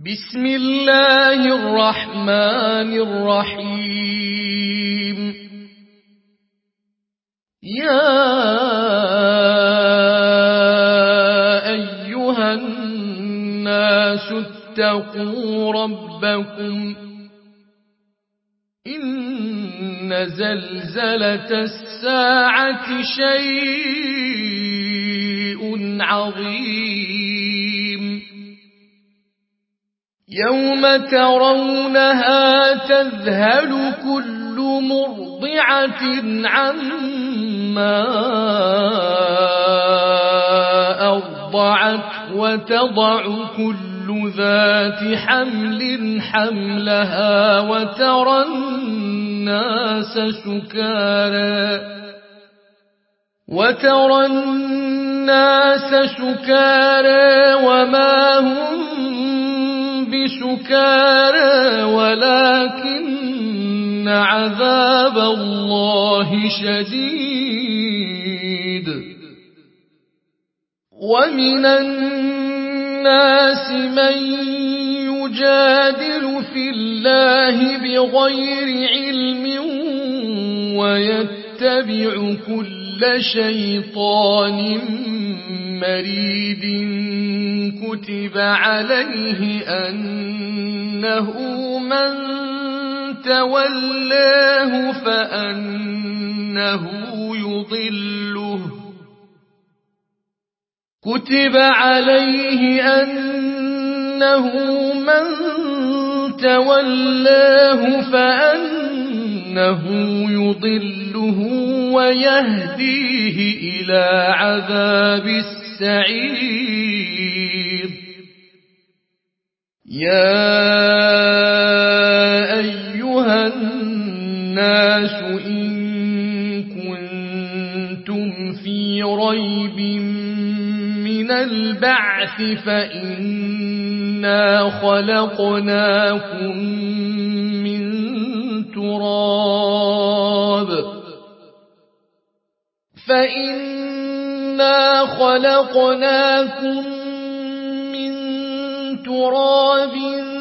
بسم الله الرحمن الرحيم يا أيها الناس اتقوا ربكم إن زلزلة الساعة شيء عظيم يوم ترونها تذهل كل مرضعة عما أرضعت وتضع كل ذات حمل حملها وترى الناس سكارى وما هم بسكارى ولكن عذاب الله شديد ومن الناس من يجادل في الله بغير علم ويتبع كل شيطان مريد كتب عليه أنه من تولاه فأنه يضله ويهديه إلى عذاب السعير يا أيها الناس إن كنتم في ريب من البعث فإنا خلقناكم من تراب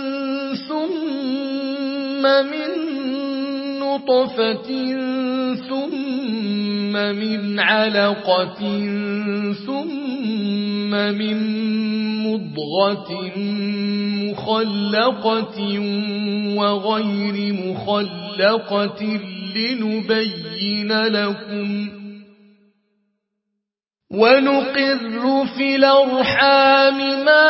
ثم من نطفة ثم من علقة ثم من مضغة مخلقة وغير مخلقة لنبين لكم ونقر في الأرحام ما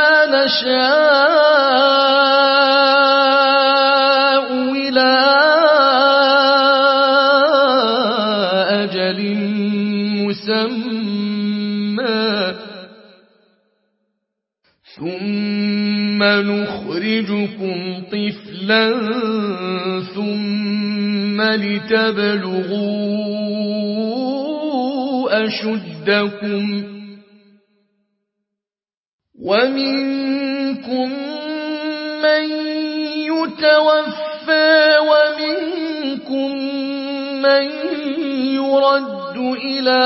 نشاء إلى أجل مسمى ثم نخرجكم طفلا ثم لتبلغوا أشدكم ومنكم من يتوفى ومنكم من يرد إلى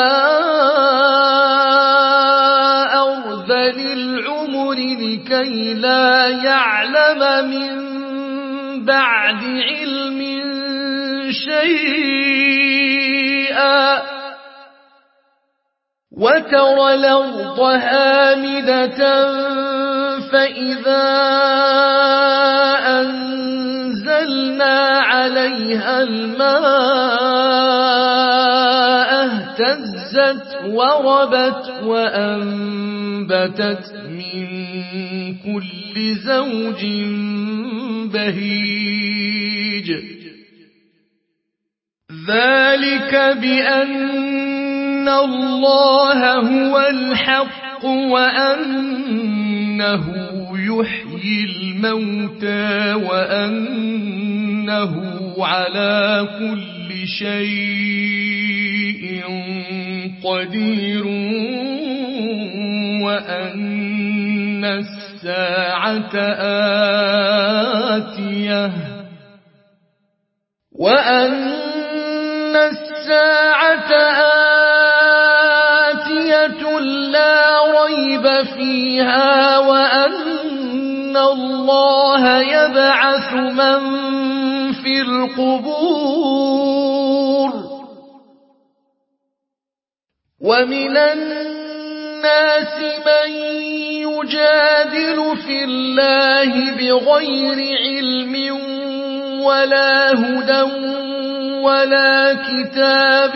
أرذل العمر لكي لا يعلم من بعد علم شيئا وترى الأرض هامدة فإذا أنزلنا عليها الماء اهتزت وربت وأنبتت من كل زوج بهيج ذلك بأن الله هو الحق وأنه يحيي الموتى وأنه على كل شيء قدير وأن الساعة آتية لا ريب فيها وأن الله يبعث من في القبور ومن الناس من يجادل في الله بغير علم ولا هدى ولا كتاب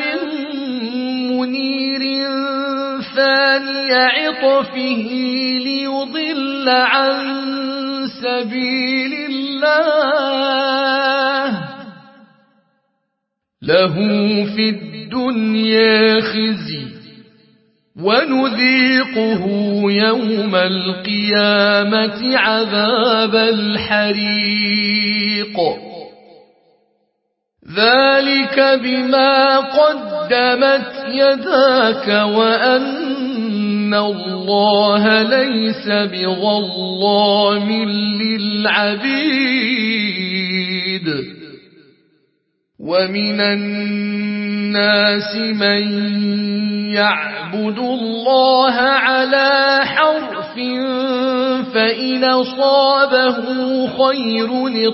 منير ثاني عطفه ليضل عن سبيل الله له في الدنيا خزي ونذيقه يوم القيامة عذاب الحريق ذلك بما قدمت يداك وأن الله ليس بظلام للعبيد ومن الناس من يعبد الله على حرف فإن أصابه خير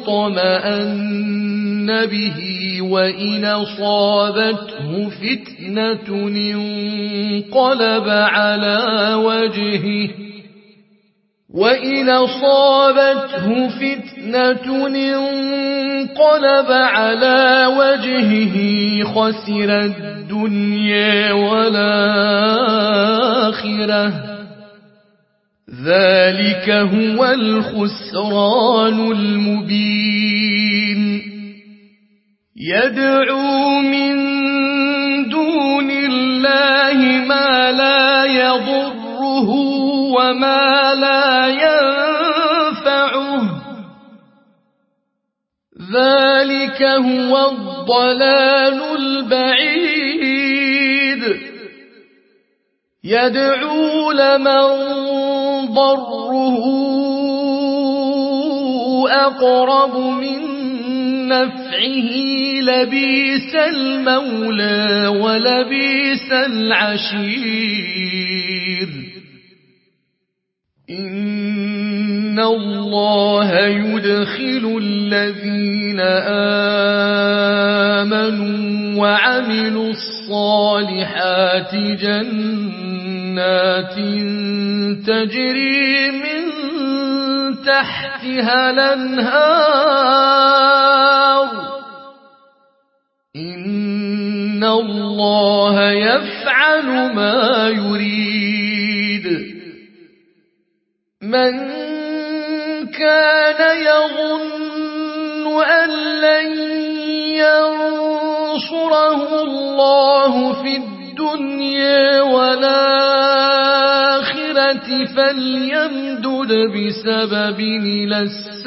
اطمأن به وإن أصابته فتنة انقلب على وجهه خسر الدنيا والآخرة ذلك هو الخسران المبين يدعو من دون الله ما لا يضره وما لا ينفعه ذلك هو الضلال البعيد يدعو لمن ضره أقرب من نفعه لبئس المولى ولبئس العشير إن الله يدخل الذين آمنوا وعملوا الصالحات جنات تجري من تحتها الأنهار إن الله يفعل ما يريد من كان يظن أن لن ينصره الله في الدنيا والآخرة فليمدد بسبب إلى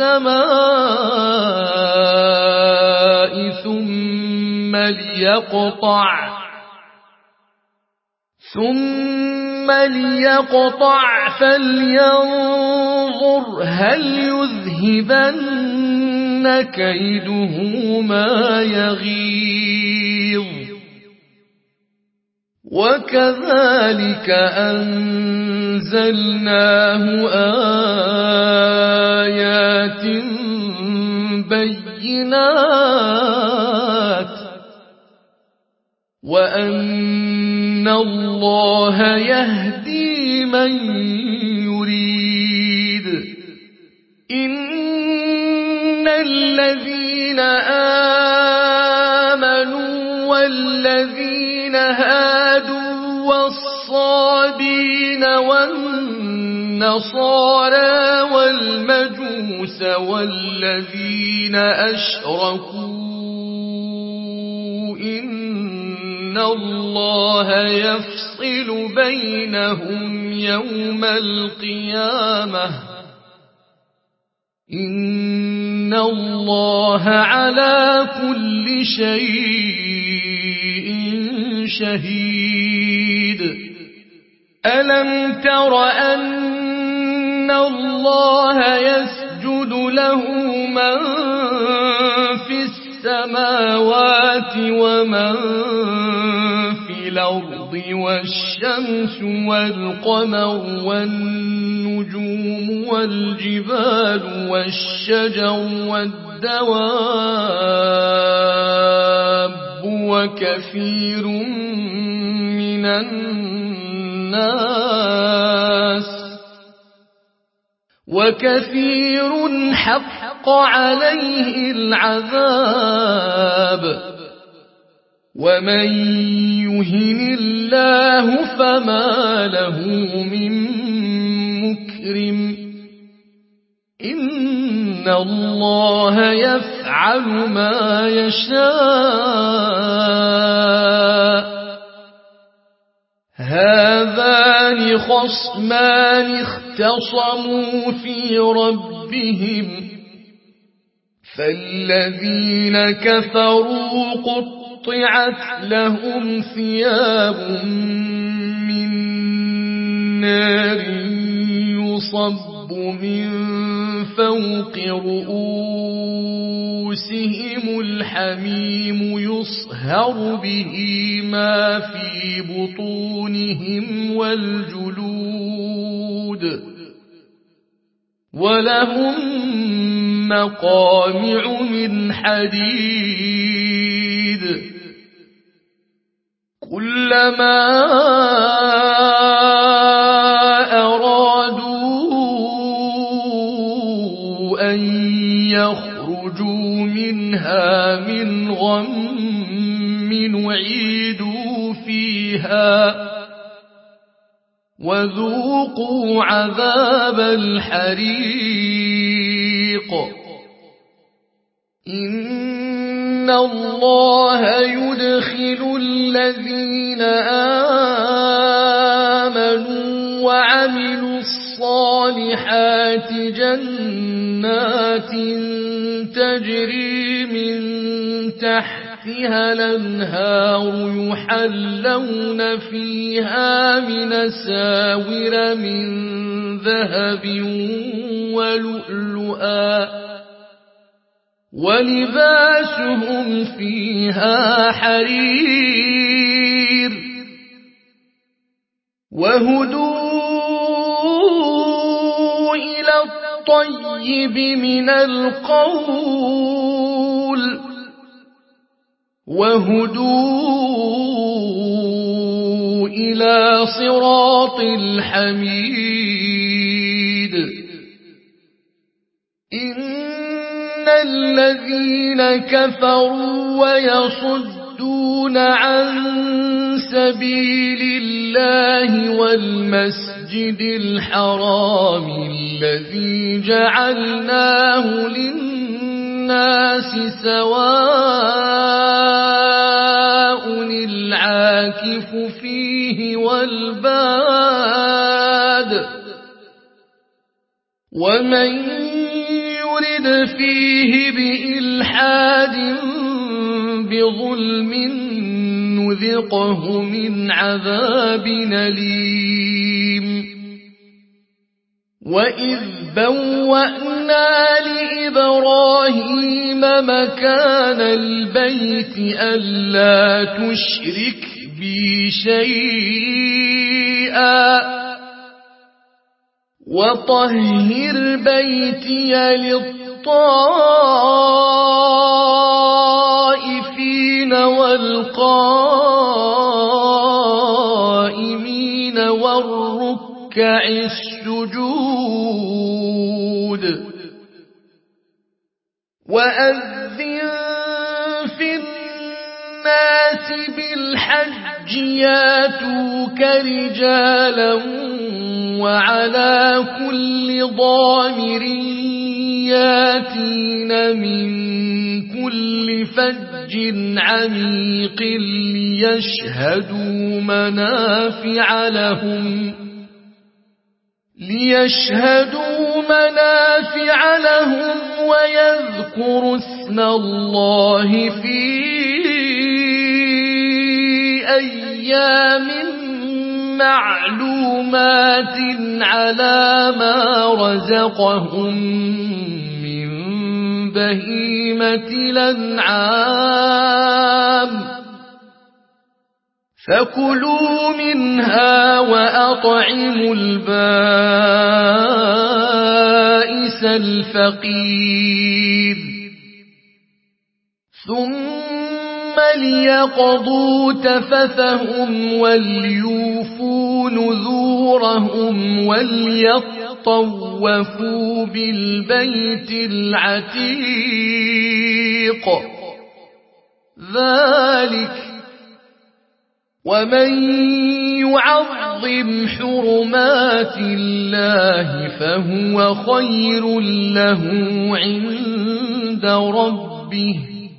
السماء ثم ليقطع فلينظر هل يذهبن كيده ما يغيظ وكذلك أنزلناه آيات بينات وأن الله يهدي من يريد إن الذين آمنوا والذين هادوا والصابين والنصارى والمجوس والذين أشركوا إن الله يفصل بينهم يوم القيامة إن الله على كل شيء شهيد ألم تر أن الله يسجد له من في السماوات ومن في الأرض والشمس والقمر والنجوم والجبال والشجر والدواب وكثير من الناس وكثير حق عليه العذاب ومن يهن الله فما له من مكرم إن الله يفعل ما يشاء هذان خصمان اختصموا في ربهم فالذين كفروا قطعت لهم ثياب من نار يصب من فوق رؤوسهم الحميم يصهر به ما في بطونهم والجلود ولهم مقامع من حديد كلما أرادوا أن يخرجوا منها من غم نعيدوا فيها وذوقوا عذاب الحريق إن الله يدخل الذين آمنوا وعملوا الصالحات جنات تجري من تحتها الأنهار يحلون فيها من أساور من ذهب ولؤلؤا ولباسهم فيها حرير وهدوا إلى الطيب من القول وهدوا إلى صراط الحميد إن الذين كفروا ويصدون عن سبيل الله والمسجد الحرام الذي جعلناه للناس سواء العاكف فيه والباد ومن يرد فيه بإلحاد بظلم نذقه من عذاب أليم وإذ بوأنا لإبراهيم مكان البيت ألا تشرك بي شيئا وطهر بيتي للطائفين والقائمين والركع السجود وأذن في الناس بالحج ياتوك رجالا وعلى كل ضامر ياتين من كل فج عميق ليشهدوا منافع لهم ويذكروا اسم الله في أيام معلومات على ما رزقهم من بهيمة الأنعام فكلوا منها وأطعموا البائس الفقير ثم ليقضوا تفثهم وليوفوا نذورهم وليطوفوا بالبيت العتيق ذلك ومن يعظم حرمات الله فهو خير له عند ربه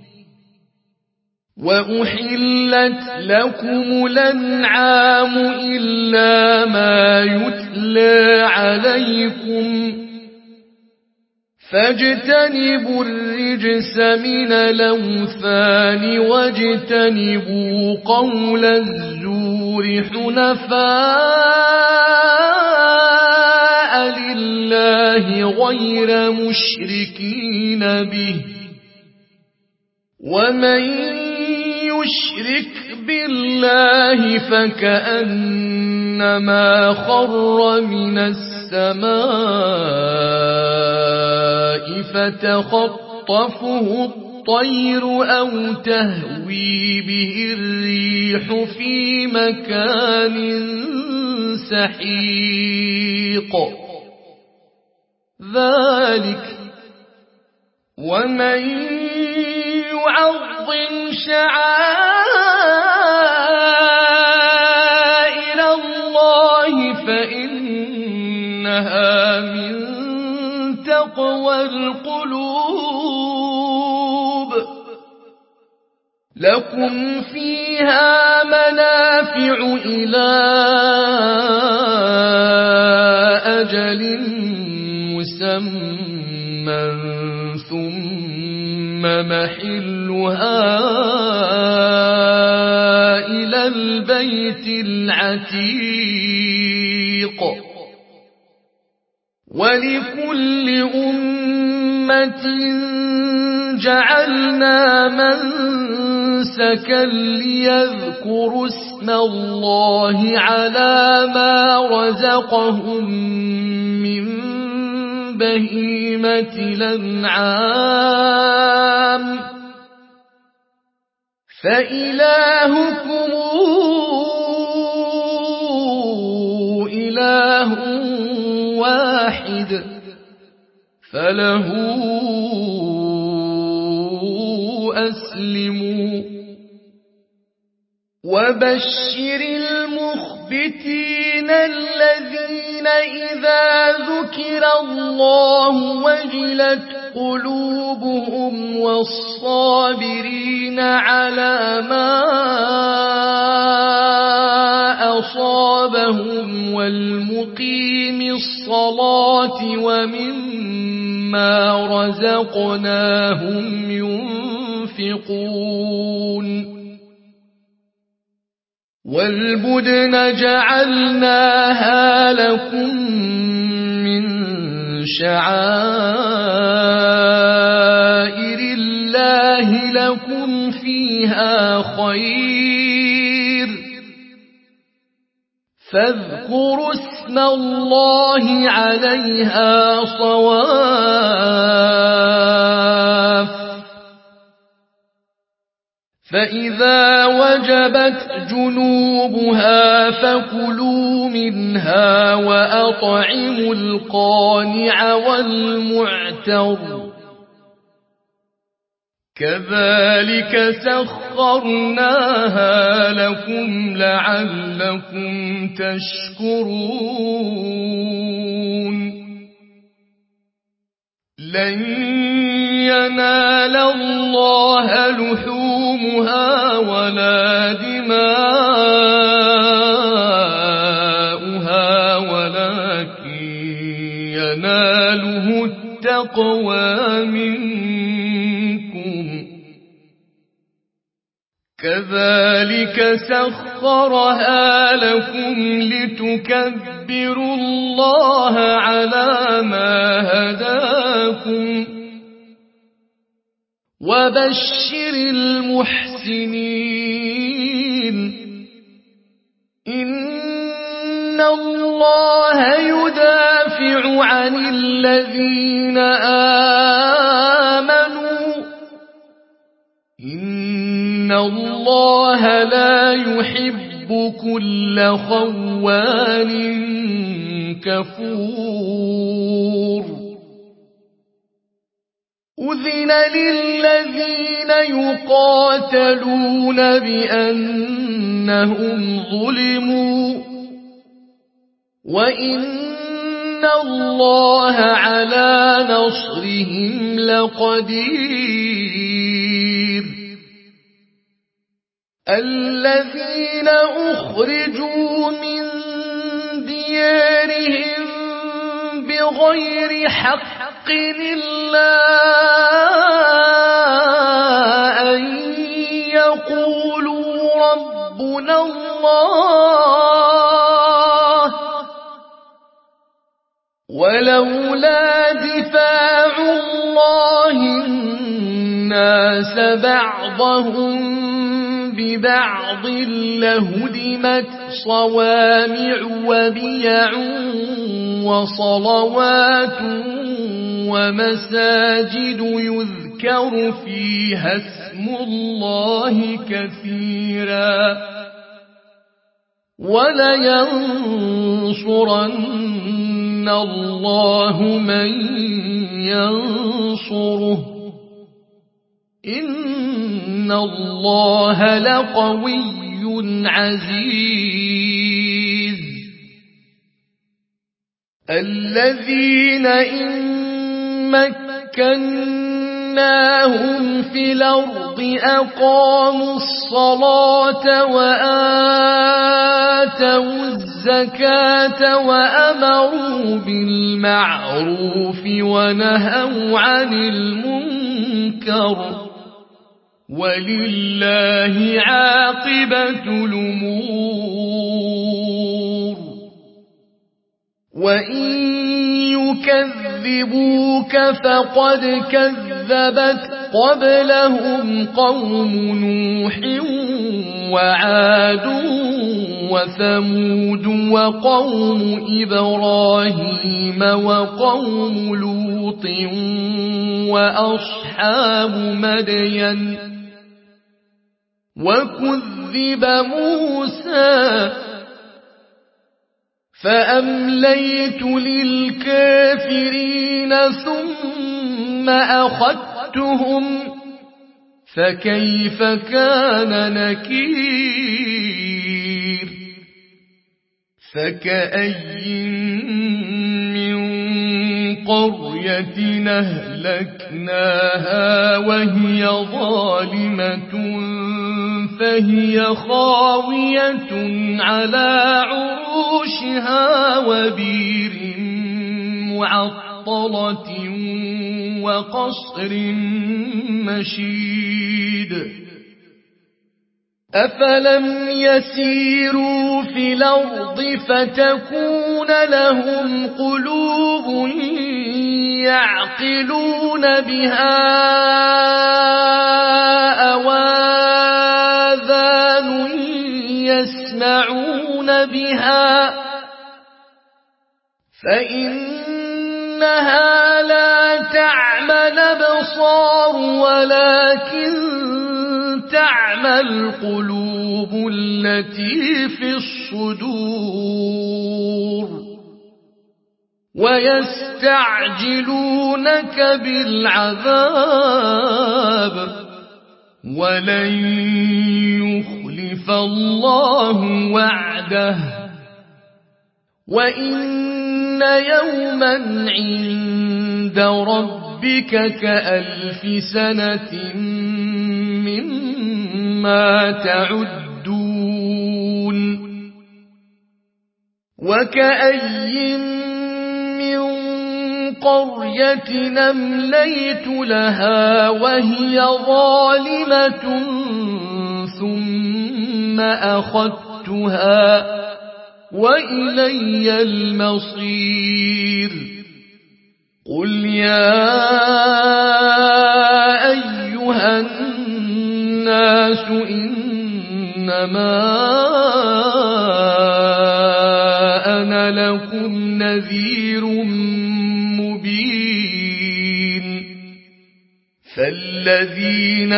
وأحلت لكم الأنعام إلا ما يتلى عليكم فاجتنبوا الرجس من الأوثان واجتنبوا قول الزور حنفاء لله غير مشركين به ومن يشرك بالله فكأنما خر من السماء فتخطفه الطير أو تهوي به الريح في مكان سحيق ذلك ومن يعظم شعائر الله فإنها من تقوى القلوب لكم فيها منافع إلى أجل مسمى ثم محلها إلى البيت العتيق ولكل أمة جعلنا منسكا ليذكروا اسم الله على ما رزقهم من بهيمة الأنعام فإلهكم إله واحد فله أسلموا وبشر المخبتين الذين إذا ذكر الله وجلت قلوبهم والصابرين على ما أصابهم والمقيم الصلاة ومما رزقناهم ينفقون والبدن جعلناها لكم من شعائر الله لكم فيها خير فاذكروا اسم الله عليها صواف فإذا وجبت جنوبها فكلوا منها وأطعموا القانع والمعتر كذلك سخرناها لكم لعلكم تشكرون لن ينال الله لحومها ولا دماؤها ولكن يناله التقوى منكم كذلك سخرها لكم لتكبروا الله على ما هداكم وبشر المحسنين إن الله يدافع عن الذين آمنوا إن الله لا يحب كل خوان كفور أذن للذين يقاتلون بأنهم ظلموا وإن الله على نصرهم لقدير الذين أخرجوا من ديارهم بغير حق إلا أن يقولوا ربنا الله ولولا دفاع الله الناس بعضهم ببعض لهدمت صوامع وبيع وصلوات ومساجد يذكر فيها اسم الله كثيرا ولينصرن الله من ينصره إن الله لقوي عزيز الذين إن مكناهم في الأرض أقاموا الصلاة وآتوا الزكاة وأمروا بالمعروف ونهوا عن المنكر ولله عاقبة الأمور وإن يكذبوك فقد كذبت قبلهم قوم نوح وعاد وثمود وقوم إبراهيم وقوم لوط وأصحاب مدين وكذب موسى فأمليت للكافرين ثم أخذتهم فكيف كان نكير فكأي من قرية أهلكناها وهي ظالمة فهي خاوية على عروشها وبير معطلة وقصر مشيد أفلم يسيروا في الأرض فتكون لهم قلوب يعقلون بها أو آذان يسمعون بها فإنها لا تعمى الأبصار ولكن تعمى القلوب التي في الصدور ويستعجلونك بالعذاب ولن يخلف الله وعده وإن يوما عند ربك كألف سنة مما تعدون وكأي من قرية أمليت لها وهي ظالمة ثم أخذتها وإلي المصير قل يا أيها الناس إنما فالذين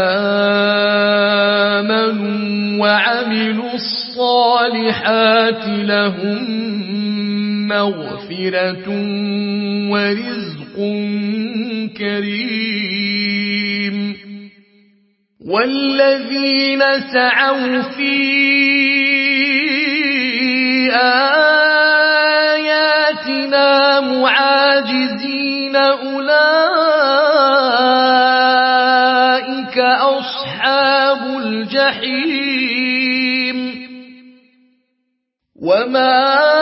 آمنوا وعملوا الصالحات لهم مغفرة ورزق كريم والذين سعوا في آياتنا معاجزين أولئك أصحاب الجحيم وما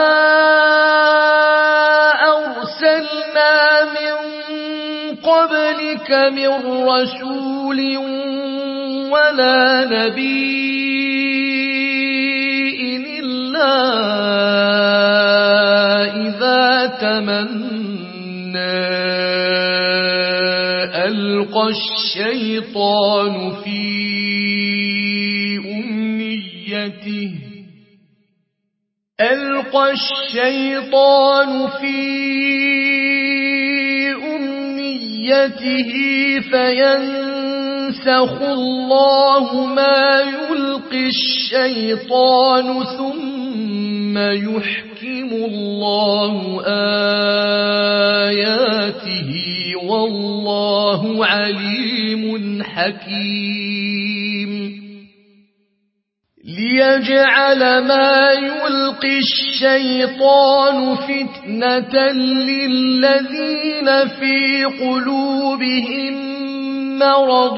أرسلنا من قبلك من رسول ولا نبي إلا إذا تمنى ألقى الشيطان في أمنيته فينسخ الله ما يلقي الشيطان ثم يحكم الله آياته والله عليم حكيم ليجعل ما يلقي الشيطان فتنة للذين في قلوبهم مرض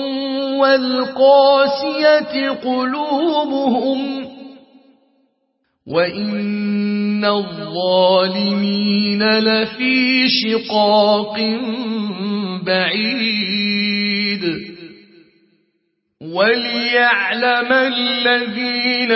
والقاسية قلوبهم وإن الظالمين لفي شقاق بعيد وليعلم الذين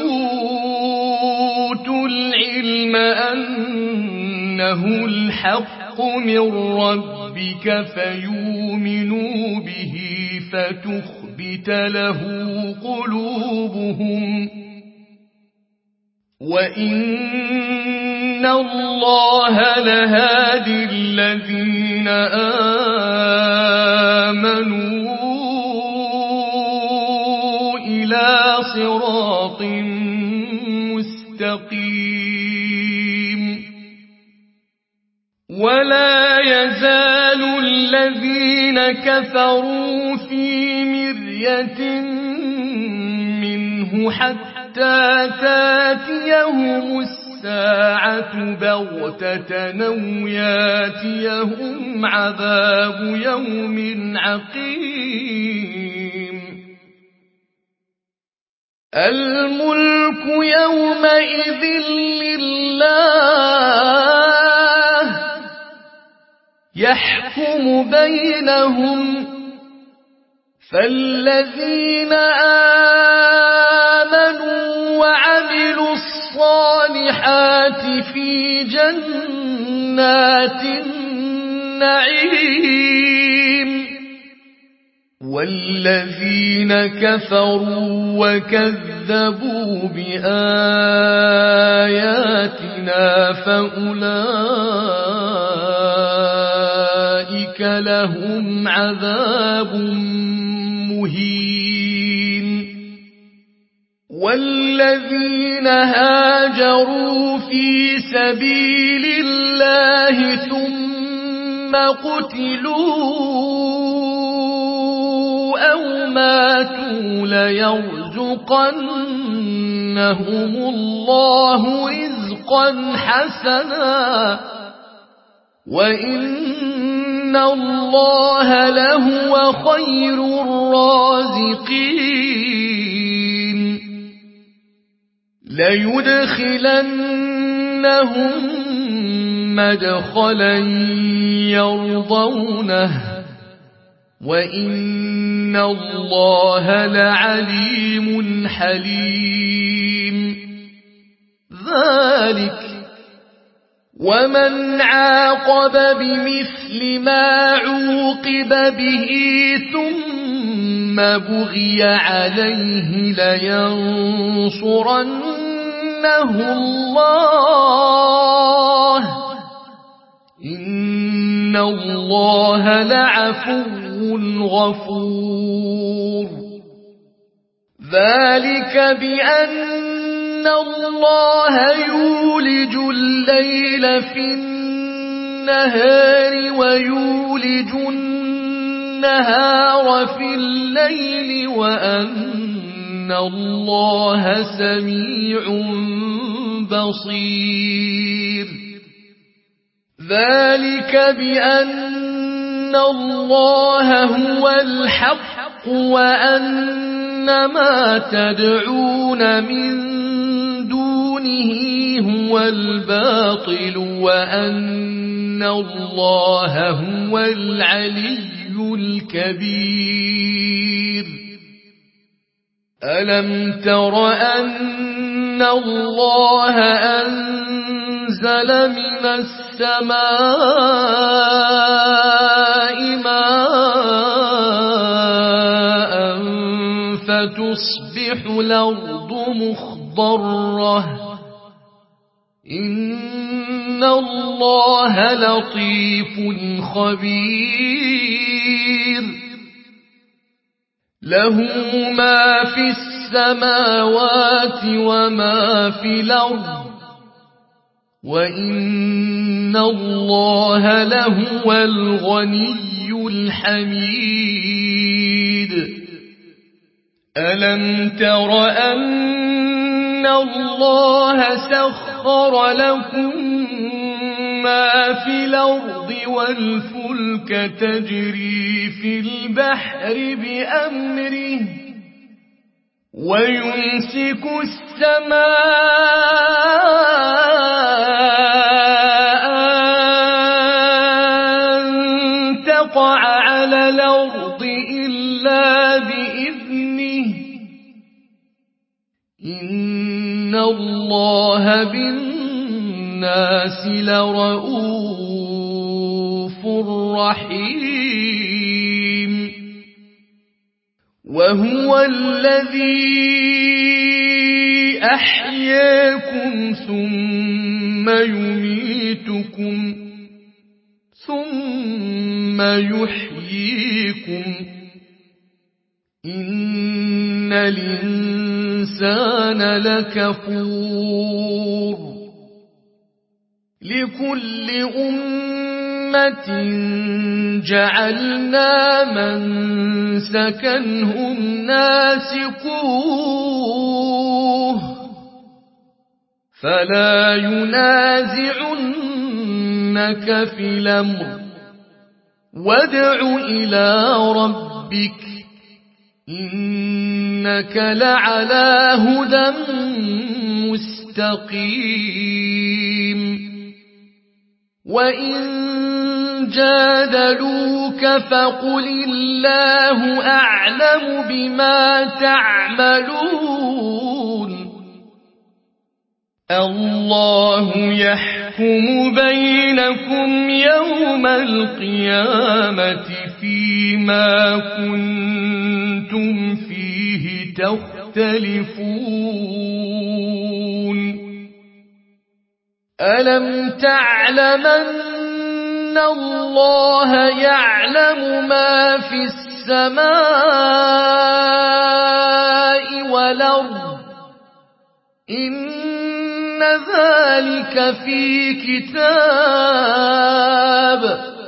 أوتوا العلم أنه الحق من ربك فيؤمنوا به فتخبت له قلوبهم وإن الله لهادي الذين آمنوا إلى صراط مستقيم ولا يزال الذين كفروا في مرية منه حتى تاتيهم الساعة بغتة أو ياتيهم عذاب يوم عقيم الملك يومئذ لله يحكم بينهم فالذين آمنوا وعملوا الصالحات في جنات النعيم والذين كفروا وكذبوا بآياتنا فأولئك لهم عذاب مهين والذين هاجروا في سبيل الله ثم قتلوا أو ماتوا ليرزقنهم الله رزقا حسنا وإن الله لهو خير الرازقين ليدخلنهم مدخلا يرضونه وإن الله لعليم حليم ذلك ومن عاقب بمثل ما عوقب به ثم بغي عليه لينصرنه الله إن الله لعفو غفور ذلك بأن الله يولج الليل في النهار ويولج النهار في الليل وأن الله سميع بصير ذلك بأن الله هو الحق وأن ما تدعون من دونه هو الباطل وأن الله هو العلي الكبير ألم تر أن الله أنزل من السماء ماء فتصبح الأرض مخضرة إن الله لطيف خبير له ما في السماوات وما في الأرض وإن الله لهو الغني الحميد ألم تر أن الله سخر لكم ما في الأرض والفلك تجري في البحر بأمره ويمسك السماء أن تقع على الأرض إلا بإذنه إن الله بالناس لرؤوف رحيم وهو الذي أحياكم ثم يميتكم ثم يحييكم إن الإنسان لكفور لكل أمة جعلنا منسكا هم ناسكوه فلا ينازعنك في الأمر وادع إلى ربك إنك لعلى هدى مستقيم وإن جادلوك فقل الله أعلم بما تعملون الله يحكم بينكم يوم القيامة فيما كنتم فيه تختلفون ألم تعلم أن الله يعلم ما في السماء والأرض إن ذلك في كتاب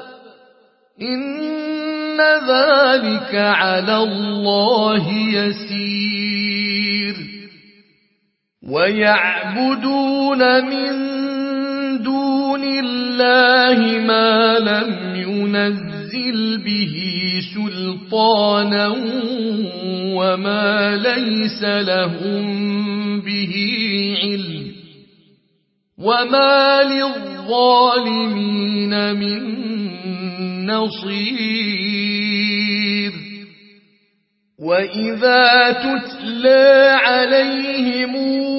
إن ذلك على الله يسير ويعبدون من دون الله ما لم ينزل به سلطانا وما ليس لهم به علم وما للظالمين من نصير وإذا تتلى عليهم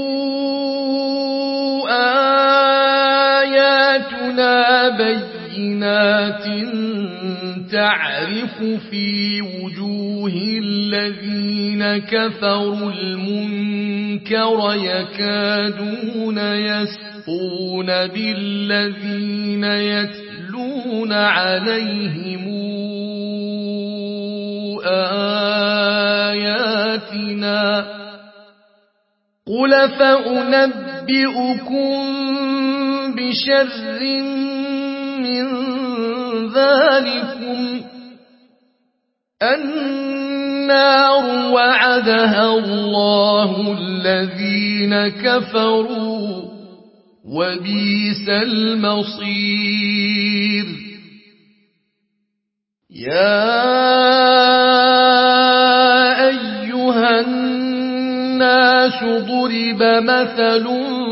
آياتنا بينات تعرف في وجوه الذين كفروا المنكر يكادون يسطون بالذين يتلون يتلون عليهم آياتنا قل فأنبئكم بشر من ذلكم النار وعدها الله الذين كفروا وبئس المصير يا أيها الناس ضرب مثل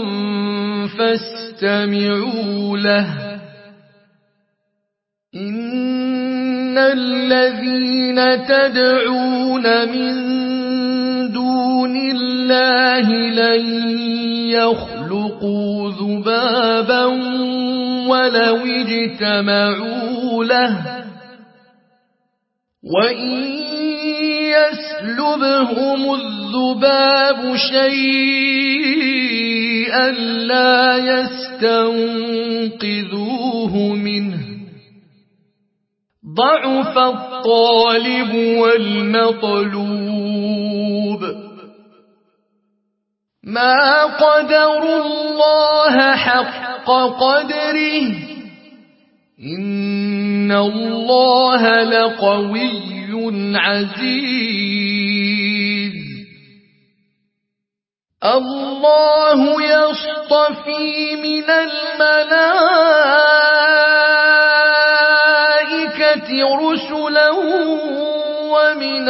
فاستمعوا له إن الذين تدعون من دون الله لن يخلقوا ذبابا ولو اجتمعوا له وإن يسلبهم الذباب شيئا لا يستنقذوه منه ضعف الطالب والمطلوب ما قدروا الله حق قدره إن الله لقوي عزيز الله يصطفي من الملائكة رسلا ومن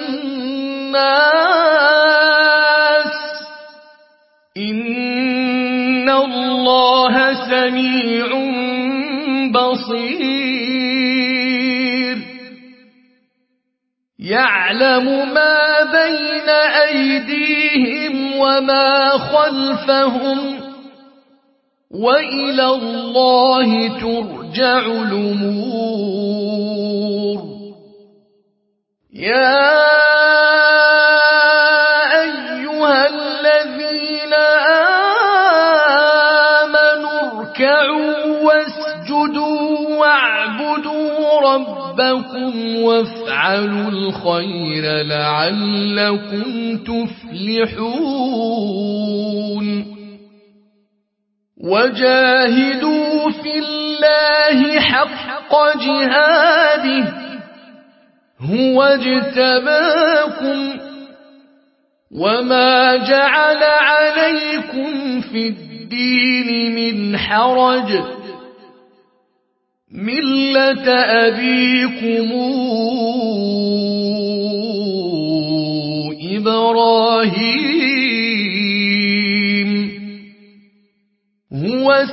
الناس إن الله سميع بصير يعلم ما بين أيديهم وما خلفهم وإلى الله ترجع الأمور يا أيها الذين آمنوا اركعوا واسجدوا واعبدوا ربكم وافعلوا الخير لعلكم تفلحون وجاهدوا في الله حق جهاده هو اجتباكم وما جعل عليكم في الدين من حرج ملة أبيكم إبراهيم هو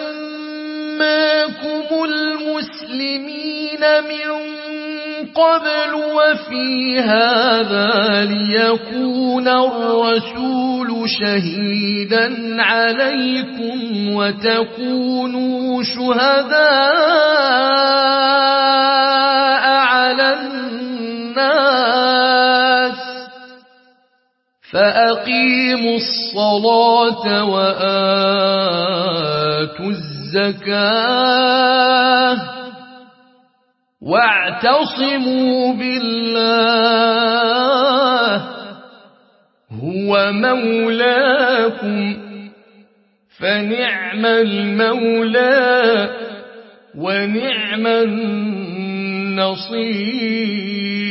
سماكم المسلمين من قبل وفي هذا ليكون الرسول شهيدا عليكم وتكونوا شهداء على الناس فأقيموا الصلاة وآتوا الزكاة واعتصموا بالله هو مولاكم فنعم المولى ونعم النصير